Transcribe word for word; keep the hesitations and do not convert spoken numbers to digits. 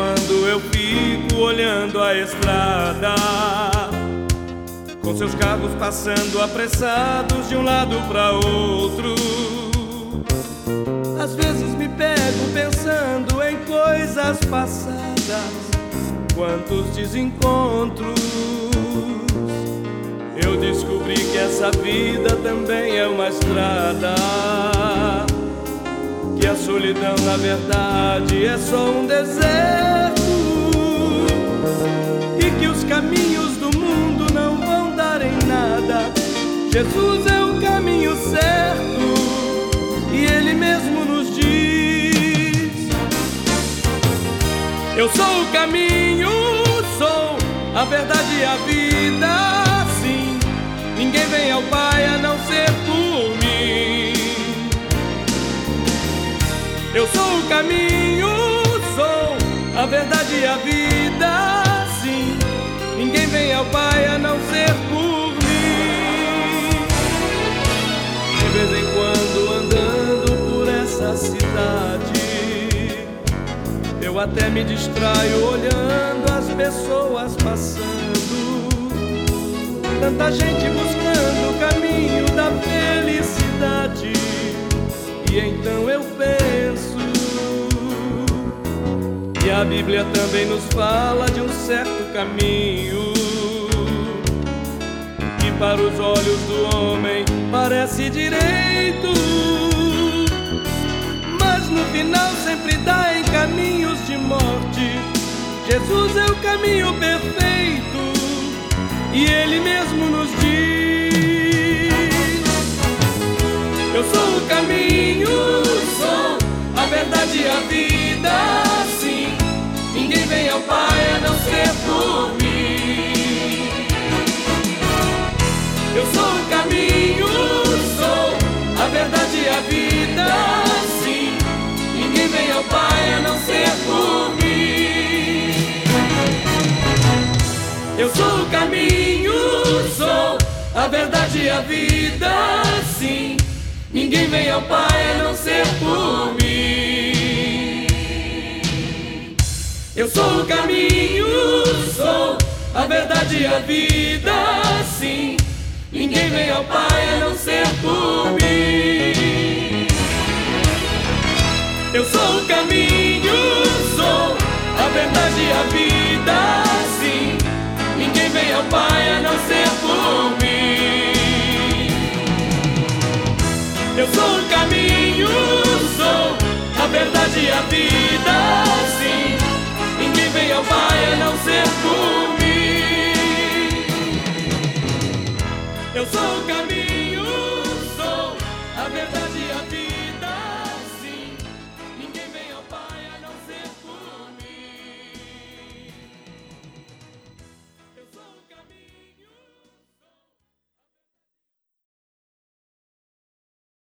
quando eu fico olhando a estrada, com seus carros passando apressados de um lado para outro. Às vezes me pego pensando em coisas passadas, quantos desencontros. Eu descobri que essa vida também é uma estrada, que a solidão na verdade é só um deserto, e que os caminhos do mundo não vão dar em nada. Jesus é o caminho certo e Ele mesmo nos diz: eu sou o caminho, sou a verdade e a vida. Sim, ninguém vem ao Pai a não ser por mim. Eu sou o caminho, sou a verdade e a vida. Sim, ninguém vem ao Pai a não ser por mim. De vez em quando, andando por essa cidade, eu até me distraio olhando as pessoas passando. Tanta gente buscando o caminho da felicidade. E então eu penso que a Bíblia também nos fala de um certo caminho, que para os olhos do homem parece direito, mas no final sempre dá em caminhos de morte. Jesus é o caminho perfeito e Ele mesmo nos diz: eu sou o caminho, sou a verdade e a vida. Sim, ninguém vem ao Pai a não ser por mim. Eu sou o caminho, sou a verdade e a vida. Sim, ninguém vem ao Pai a não ser por mim. Eu sou o caminho, sou a verdade e a vida. Sim, ninguém vem ao Pai a não ser por mim. Eu sou o caminho, sou a verdade e a vida. Sim, ninguém vem ao Pai a não ser por mim. Eu sou o caminho, sou a verdade e a vida. Sim, ninguém vem ao Pai a não ser por mim. Eu sou o caminho, sou a verdade e a vida. Sim, ninguém vem ao Pai a não ser por mim.